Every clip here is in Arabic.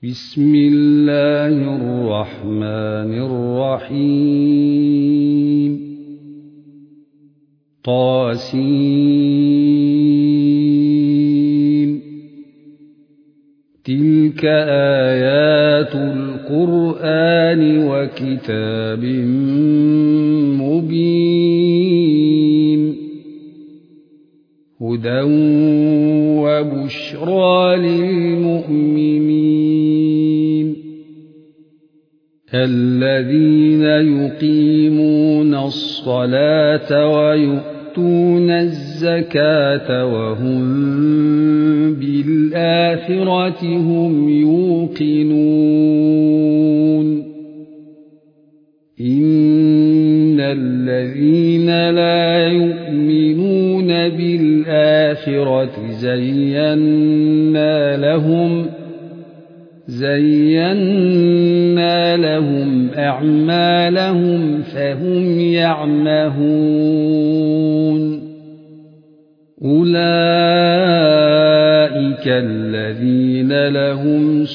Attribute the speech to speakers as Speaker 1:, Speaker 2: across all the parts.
Speaker 1: بسم الله الرحمن الرحيم طاسين تلك آيات القرآن وكتاب مبين هدى وبشرى للمؤمنين الذين يقيمون الصلاة ويؤتون الزكاة وهم بالآخرة هم يوقنون إن الذين لا يؤمنون بالآخرة زينا لهم أعمالهم فهم يعمهون أولئك الذين لهم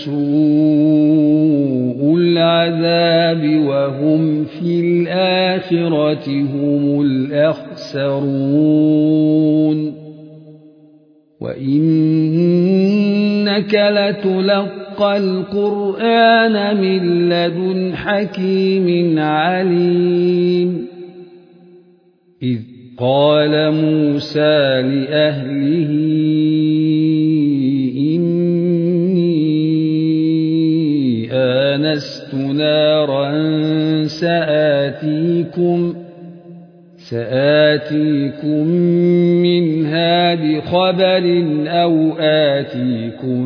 Speaker 1: سوء العذاب وهم في الآخرة هم الأخسرون وإنك لتلقى القرآن من لدن حكيم عليم إذ قال موسى لأهله إني آنست نارا سآتيكم منها بخبر أو آتيكم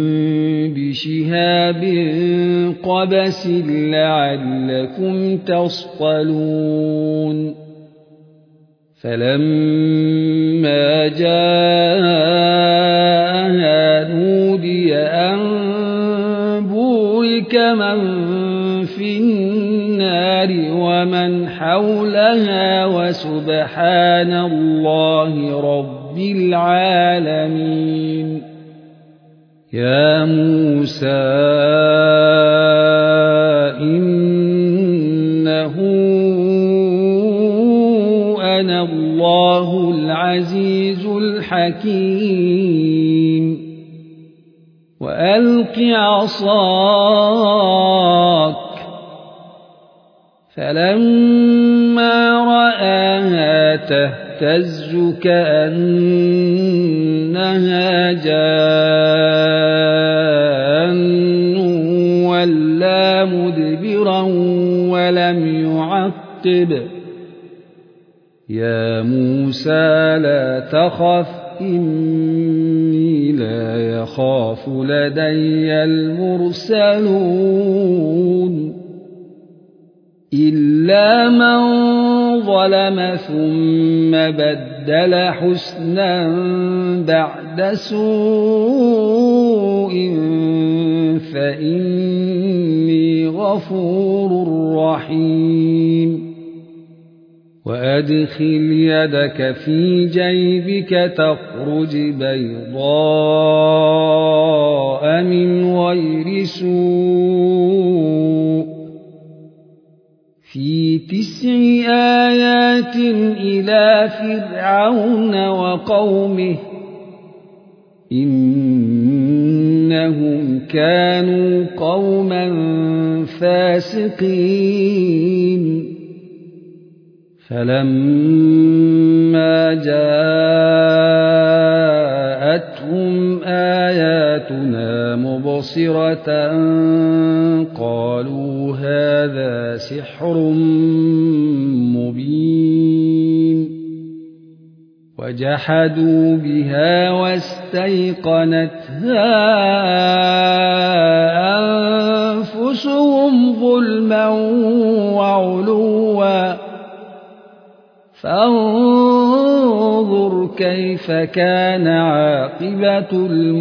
Speaker 1: بشهاب قبس لعلكم تصطلون فلما جاءها نودي أن بورك من في النار ومن حولها وسبحان الله رب العالمين يا موسى إنه أنا الله العزيز الحكيم وألق عصاك فلما رآها تهتز كأنها جان ولا مدبرا ولم يعقب يا موسى لا تخف إني لا يخاف لدي المرسلون إلا من ظلم ثم بدل حسنا بعد سوء فإني غفور رحيم وأدخل يدك في جيبك تخرج بيضاء من غير سوء في 9 آيات إلى فرعون وقومه إنهم كانوا قوما فاسقين فلما جاءتهم آياتنا مبصرة قالوا هذا سحر مبين وجحدوا بها واستيقنتها أنفسهم ظلما وعلوا فانظر كيف كان عاقبة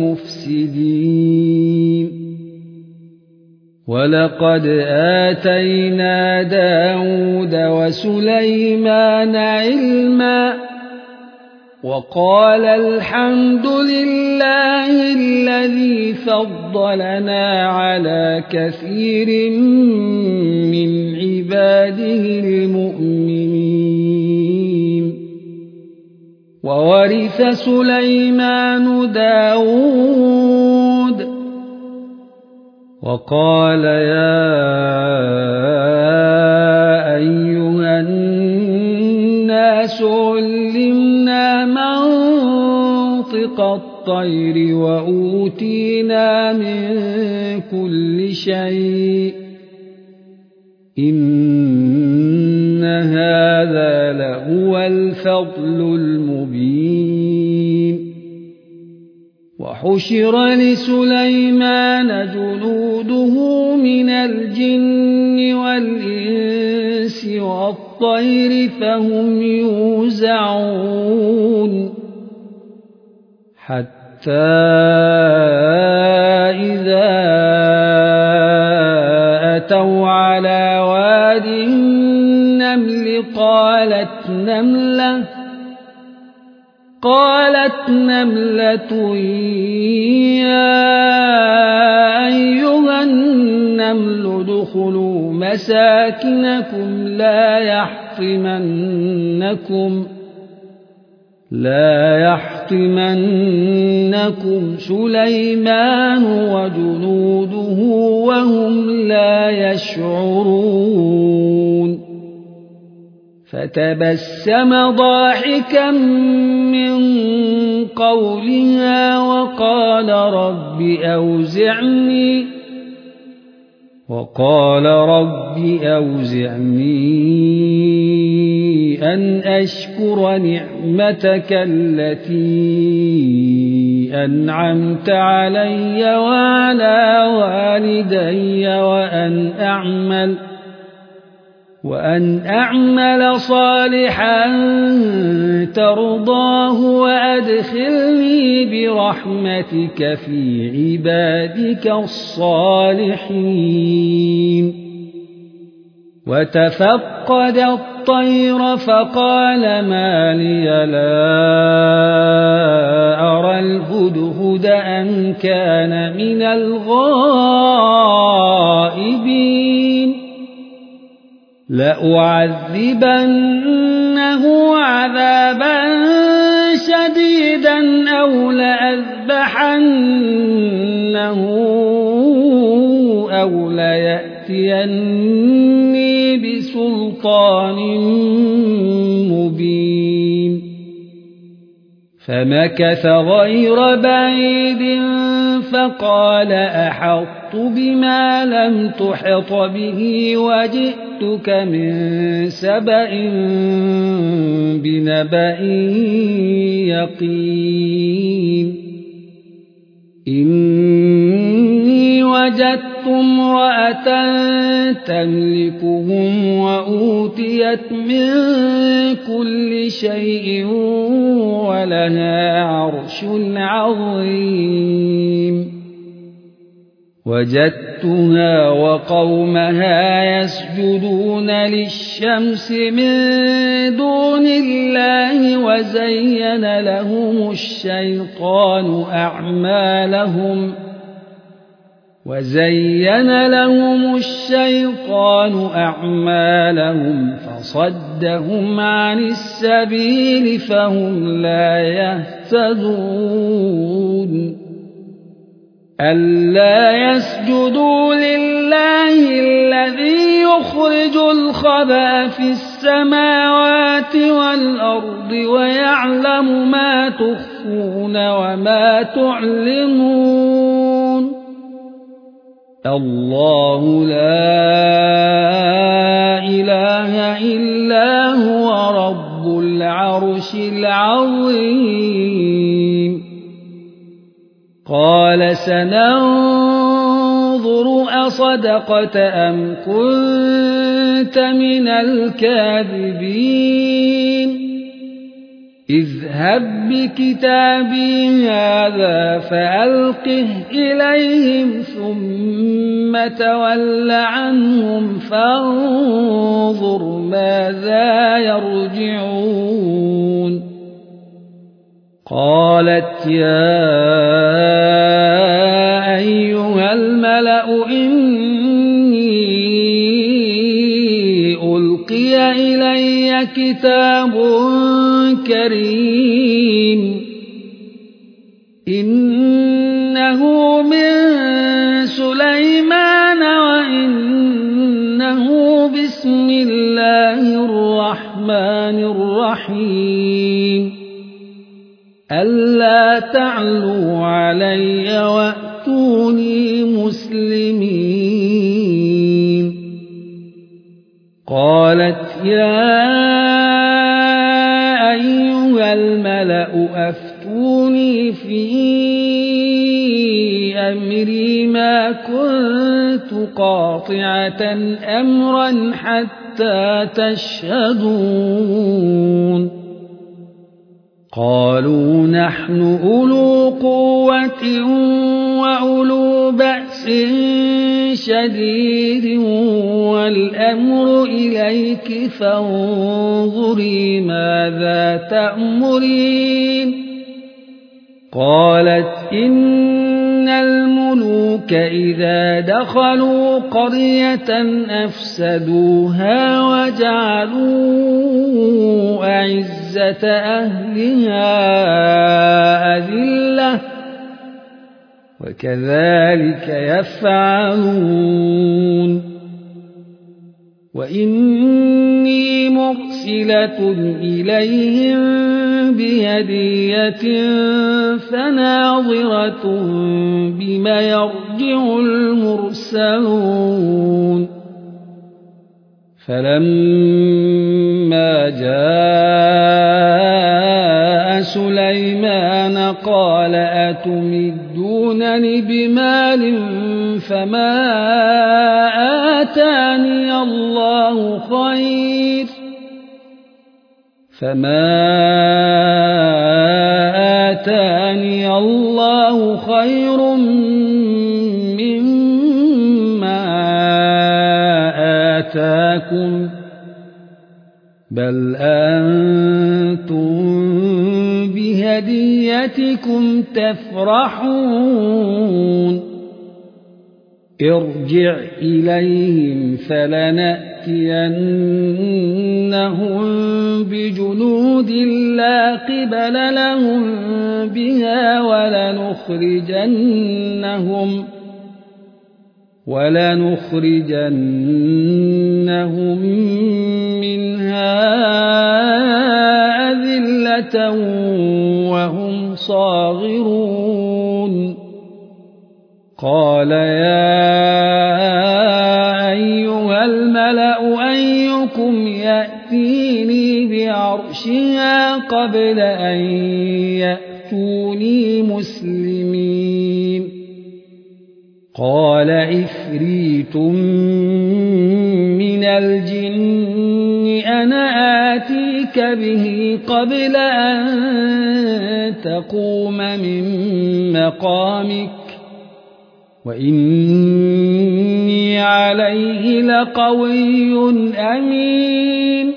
Speaker 1: المفسدين ولقد آتينا داود وسليمان علما وقال الحمد لله الذي فضلنا على كثير من عباده المؤمنين. وورث سليمان داود وقال يا أيها الناس علمنا منطق الطير وأوتينا من كل شيء إن هذا لهو الفضل المبين. وحشر لسليمان جنوده من الجن والإنس والطير فهم يوزعون حتى إذا أتوا على واد النمل قالت نملة يا أيها النمل ادخلوا مساكنكم لا يحطمنكم سليمان وجنوده وهم لا يشعرون. فتبسم ضاحكا من قولها وقال رب أوزعني أن أشكر نعمتك التي أنعمت علي وعلى والدي وأن أعمل صالحا ترضاه وأدخلني برحمتك في عبادك الصالحين. وتفقد الطير فقال ما لي لا أرى الهدهد أم كان من الغائبين لأعذبنه عذابا شديدا أو لأذبحنه أو ليأتيني بسلطان مبين. فمكث غير بعيد فقال أحطت بما لم تحط به وجئتك من سبأ بنبأ يقين. إني وجدت امرأة تملكهم وأوتيت من كل شيء ولها عرش عظيم. وجدتها وقومها يسجدون للشمس من دون الله وزين لهم الشيطان أعمالهم فصدهم عن السبيل فهم لا يهتدون. ألا يسجدوا لله الذي يخرج الخبأ في السماوات والأرض ويعلم ما تخفون وما تعلنون. الله لا إله إلا هو رب العرش العظيم. قال سننظر أصدقت أم كنت من الكاذبين. اذهب بكتابي هذا فألقه إليهم ثم تول عنهم فانظر ماذا يرجعون. قالت يا أيها الملأ إني ألقي إلي كتاب كريم إنه من سليمان وإنه بسم الله الرحمن الرحيم ألا تعلوا علي وأتوني مسلمين قالت يا أيها الملأ أفتوني في أمري ما كنت قاطعة أمرا حتى تشهدون قالوا نحن أولو قوة وأولو بأس شديد والأمر إليك فانظري ماذا تأمرين قالت إن الملوك إذا دخلوا قرية أفسدوها وجعلوا أعزة أهلها أذلة وكذلك يفعلون وإني مرسلة إليهم بهدية فناظرة بما يرجع المرسلون فلما جاء سليمان قال أتمدونني بمال فما آتاني الله خير مما آتاكم بل أنتم بهديتكم تفرحون ارجع إليهم فلنأتينهم بجنود لا قبل لهم بها ولنخرجنهم منها أذلة وهم صاغرون قال يا أيها الملأ أيكم يأتيني بعرشها قبل أن يأتوني مسلمين قال عفريت من الجن أنا آتيك به قبل أن تقوم من مقامك وإني عليه لقوي أمين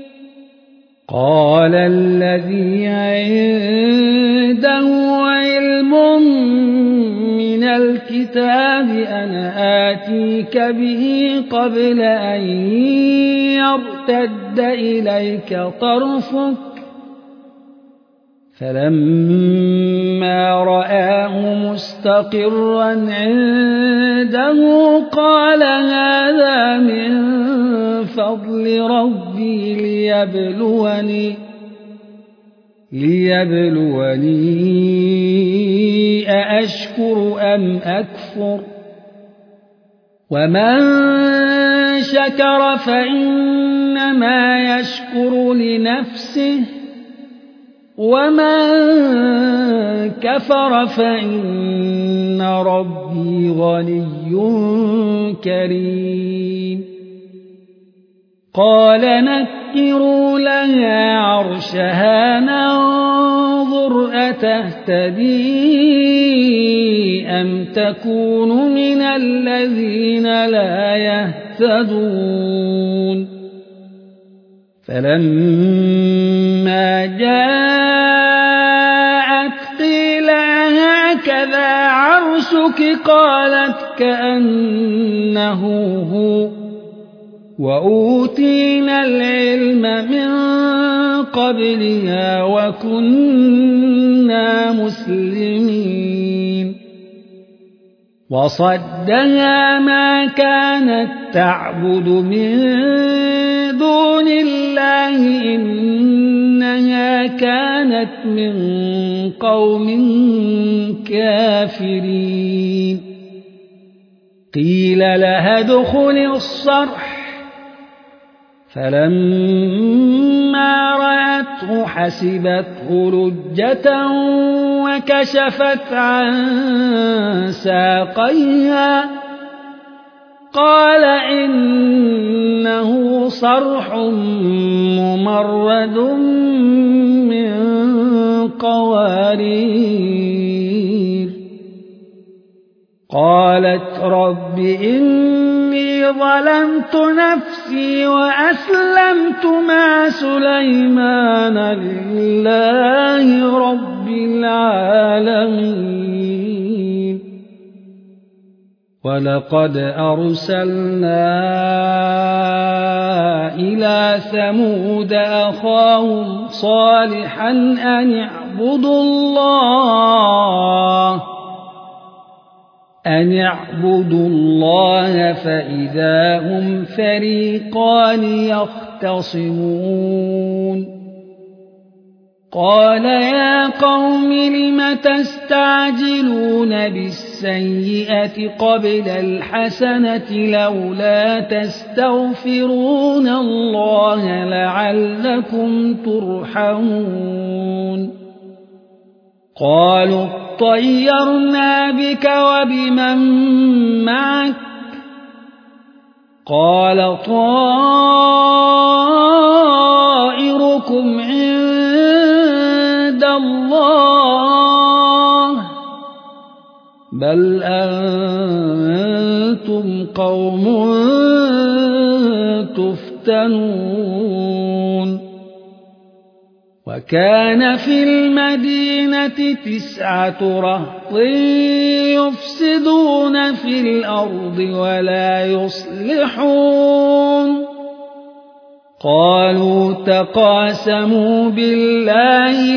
Speaker 1: قال الذي عنده علم من الكتاب أنا آتيك به قبل أن يرتد إليك طرفك فلما رآه مستقرا عنده قال هذا من فضل ربي ليبلوني أأشكر أم أكفر ومن شكر فإنما يشكر لنفسه ومن كفر فإن ربي غني كريم قال نكروا لها عرشها ننظر أتهتدي أم تكون من الذين لا يهتدون فلما جاء قالت كأنه هو وأوتينا العلم من قبلها وكنا مسلمين وصدها ما كانت تعبد من دون الله إنها كانت من قوم كافرين قيل لها ادخل الصرح فلما رأته حسبته لجة وكشفت عن ساقيها قال إنه صرح ممرد من قوارير قالت رب إني ظلمت نفسي وأسلمت مع سليمان لله رب العالمين ولقد أرسلنا إلى ثمود أخاهم صالحا أن اعبدوا الله فإذا هم فريقان يختصمون قال يا قوم لم تستعجلون بالسيئة قبل الحسنة لولا تستغفرون الله لعلكم ترحمون قالوا اطيرنا بك وبمن معك قال طائركم عند الله بل أنتم قوم تفتنون وكان في المدينة 9 رهط يفسدون في الأرض ولا يصلحون قالوا تقاسموا بالله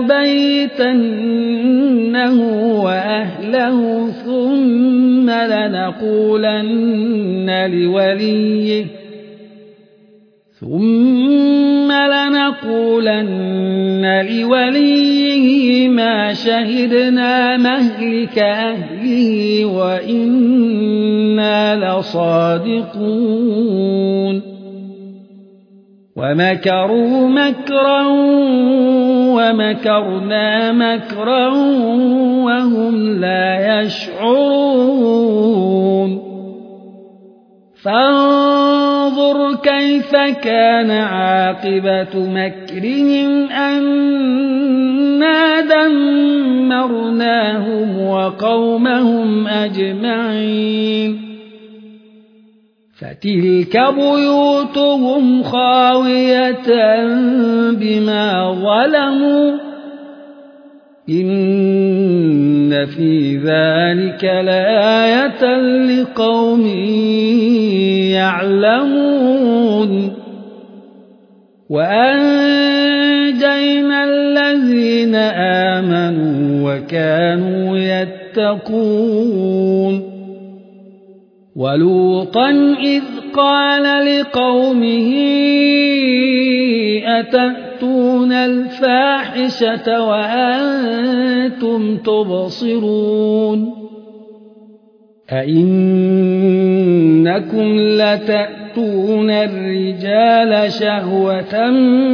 Speaker 1: لنبيتنه وأهله ثم لنقولن لوليه ما شهدنا مهلك أهله وإنا لصادقون ومكروا مكرا ومكرنا مكرا وهم لا يشعرون فانظر كيف كان عاقبة مكرهم أنا دمرناهم وقومهم أجمعين فتلك بيوتهم خاوية بما ظلموا إن في ذلك لآية لقوم يعلمون وأنجينا الذين آمنوا وكانوا يتقون ولوطا إذ قال لقومه أتأتون الفاحشة وأنتم تبصرون أئنكم لتأتون الرجال شهوة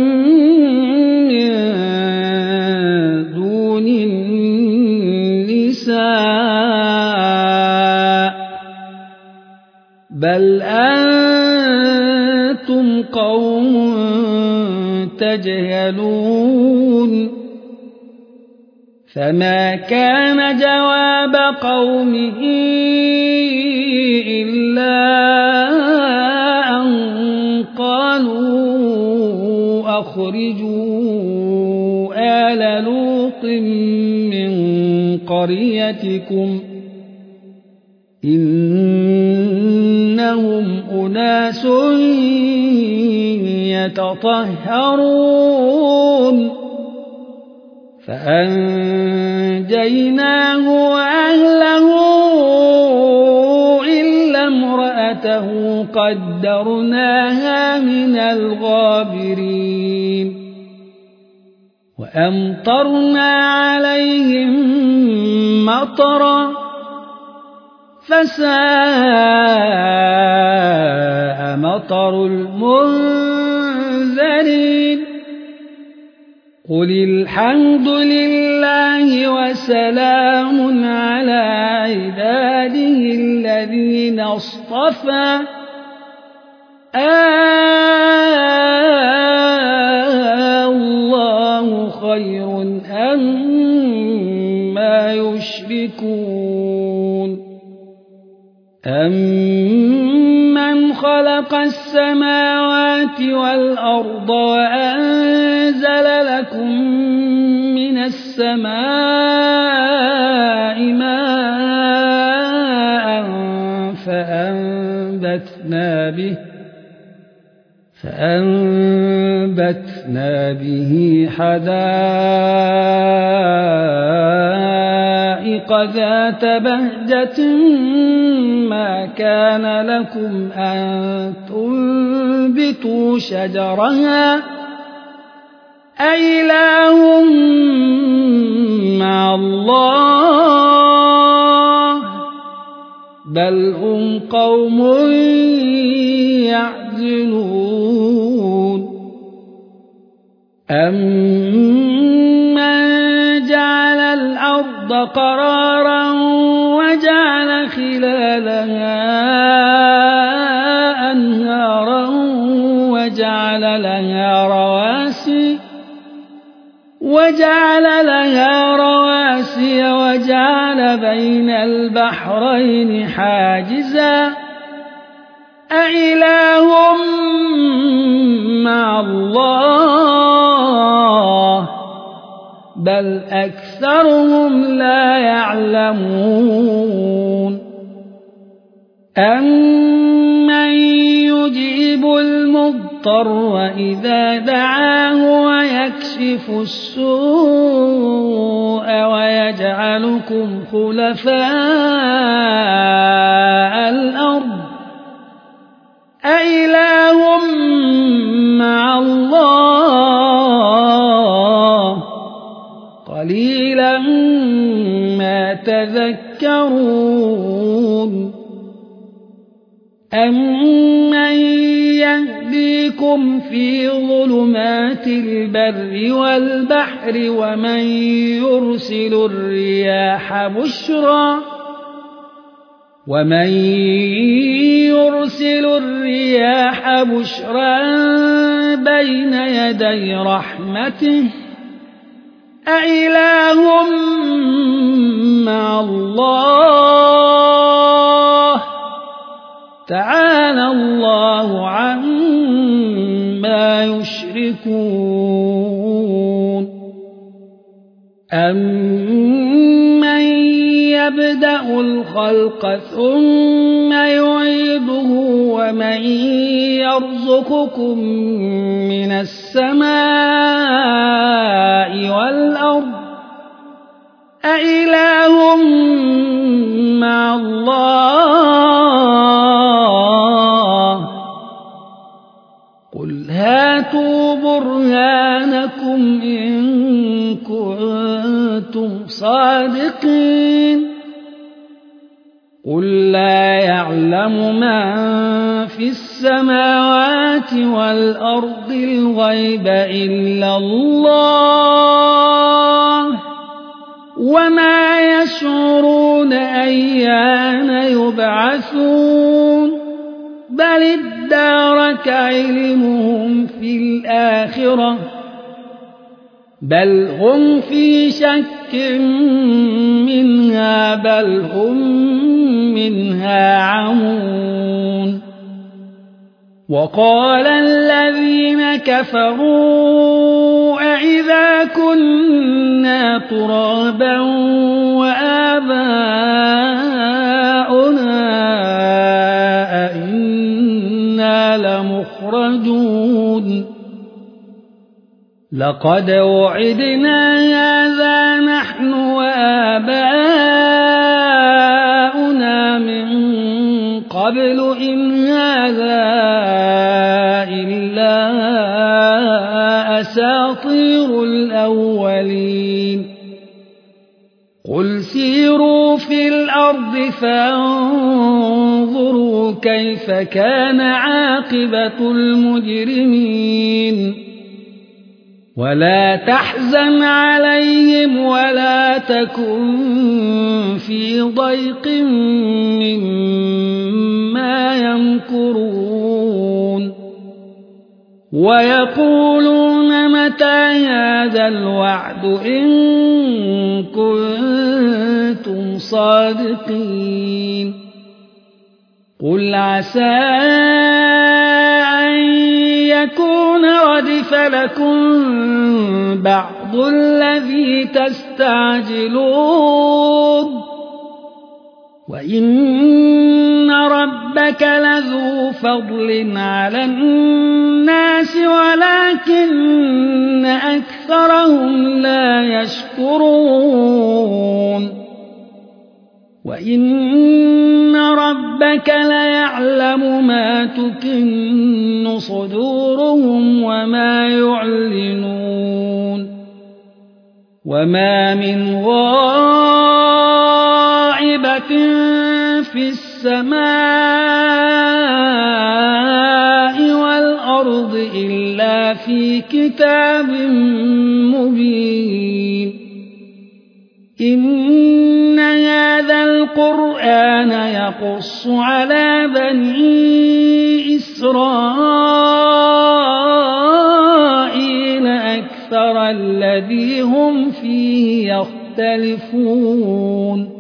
Speaker 1: من دون النساء بل أنتم قوم تجهلون فما كان جواب قومه إلا أن قالوا أخرجوا آل لوط من قريتكم أناس يتطهرون فأنجيناه وأهله إلا امرأته قدرناها من الغابرين وأمطرنا عليهم مطرا فساء مطر المنذرين قل الحمد لله وسلام على عباده الذين اصطفى الله خير أما يشركون أمن خلق السماوات والأرض وأنزل لكم من السماء ماء فأنبتنا به حدائق ذات بهجة ما كان لكم أن تنبتوا شجرها أإله مع الله بل هم قوم يعدلون أمن جعل الأرض قرارا وجعل خلالها أنهارا وجعل لها رواسي وجعل بين البحرين حاجزا أإله مع الله بل أكثرهم لا يعلمون أمن يجيب المضطر إذا دعاه ويكشف السوء ويجعلكم خلفاء الأرض أإله مع الله قليلا ما تذكرون أمن يهديكم في ظلمات البر والبحر ومن يرسل الرياح بشرا بين يدي رحمته أإله مع الله تعالى الله عما يشركون أمن يبدأ الخلق ثم يعيده ومن يرزقكم من السماء والأرض أإله مع الله قل هاتوا برهانكم إن كنتم صادقين قل لا يعلم من في السماوات والأرض الغيب إلا الله وما يشعرون أيان يبعثون بل ادارك علمهم في الآخرة بل هم في شك منها بل هم منها عمون وقال الذين كفروا أإذا كنا ترابا وآباؤنا أئنا لمخرجون لقد وعدنا هذا نحن وآباؤنا من قبل إن هذا إلا أساطير الأولين قل سيروا في الأرض فانظروا كيف كان عاقبة المجرمين ولا تحزن عليهم ولا تكن في ضيق مما يمكرون ويقولون متى هذا الوعد إن كنتم صادقين قل عسى أن يكون ردف لكم بعض الذي تستعجلون وإن ربك لذو فضل على الناس ولكن أكثرهم لا يشكرون وإن ربك ليعلم ما تكن صدورهم وما يعلنون وما من غائبة في السماء والأرض إلا في كتاب مبين إن هذا القرآن يقص على بني إسرائيل أكثر الذي هم فيه يختلفون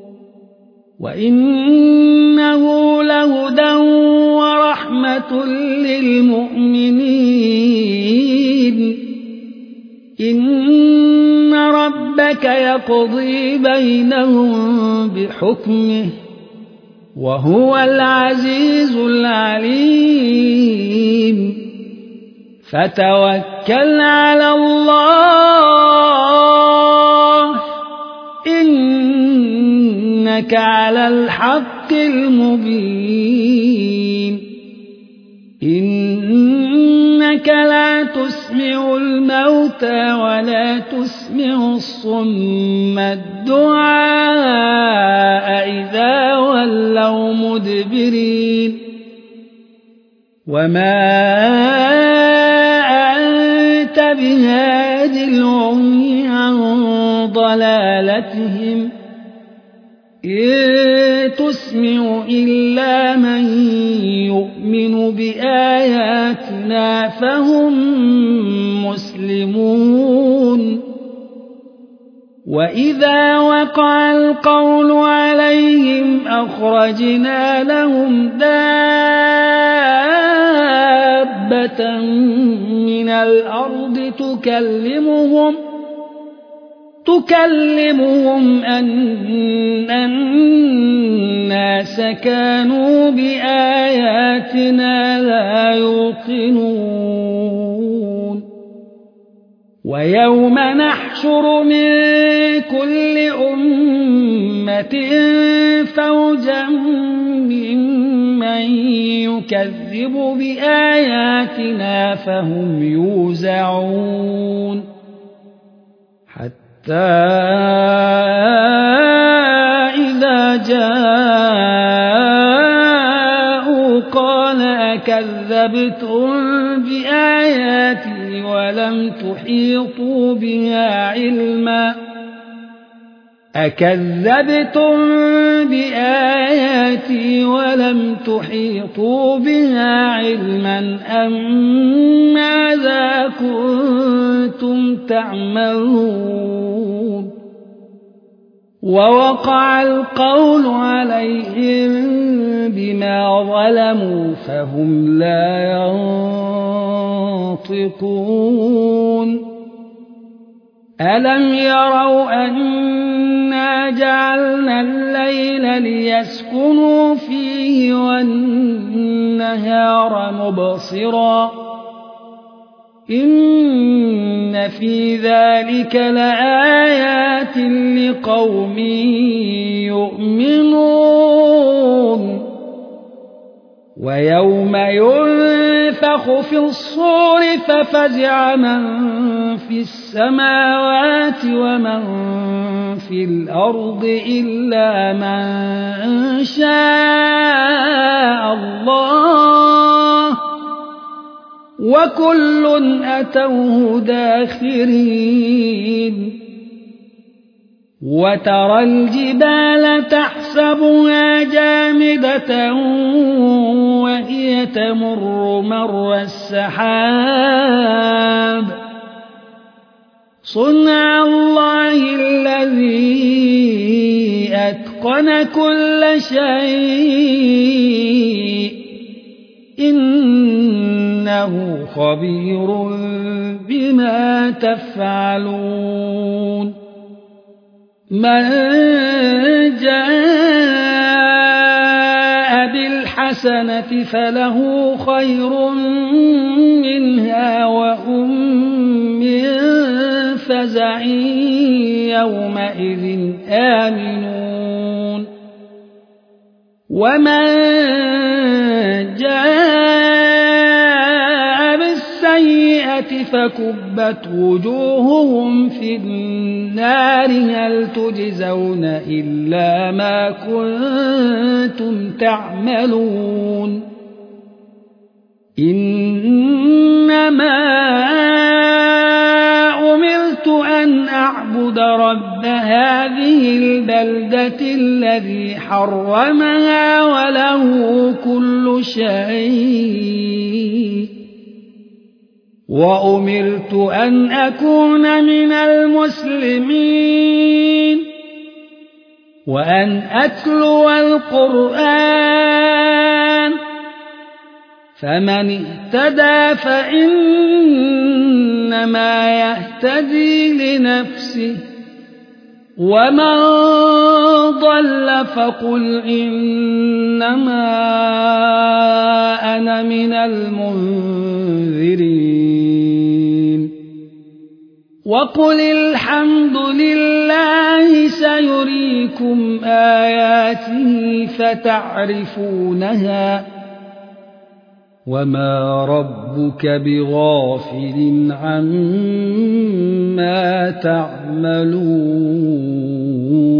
Speaker 1: وإنه لهدى ورحمة للمؤمنين إن ربك يقضي بينهم بحكمه وهو العزيز العليم فتوكل على الله إنك على الحق المبين إنك لا تسمع الموتى ولا تسمع الصم الدعاء إذا ولوا مدبرين وما أنت بهاد العمي عن ضلالتهم إن تسمع إلا من يؤمن بآياتنا فهم مسلمون وإذا وقع القول عليهم أخرجنا لهم دابة من الأرض تكلمهم أن الناس كانوا بآياتنا لا يوقنون ويوم نحشر من كل أمة فوجا ممن يكذب بآياتنا فهم يوزعون حتى إذا جاءوا قال أكذبتم بآياتي ولم تحيطوا بها علما أم ماذا كنتم تعملون ووقع القول عليهم بما ظلموا فهم لا ينطقون ألم يروا أنا جعلنا الليل ليسكنوا فيه والنهار النهار مبصرا إن في ذلك لآيات لقوم يؤمنون ويوم ينفخ في الصور ففزع من في السماوات ومن في الأرض إلا من شاء الله وكل أتوه داخرين وترى الجبال تحسبها جامدة وهي تمر مر السحاب صنع الله الذي أتقن كل شيء إنه خبير بما تفعلون من جاء بالحسنة فله خير منها وهم من فزع يومئذ آمنون ومن جاء بالسيئة فكبت وجوههم في النار هل تجزون إلا ما كنتم تعملون إنما أمرت أن أعبد رب هذه البلدة الذي حرمها وله كل شيء وأمرت أن أكون من المسلمين وأن أتلو القرآن فمن اهتدى فإنما يهتدي لنفسه ومن ضل فقل إنما أنا من المنذرين وقل الحمد لله سيريكم آياته فتعرفونها وما ربك بغافل عما تعملون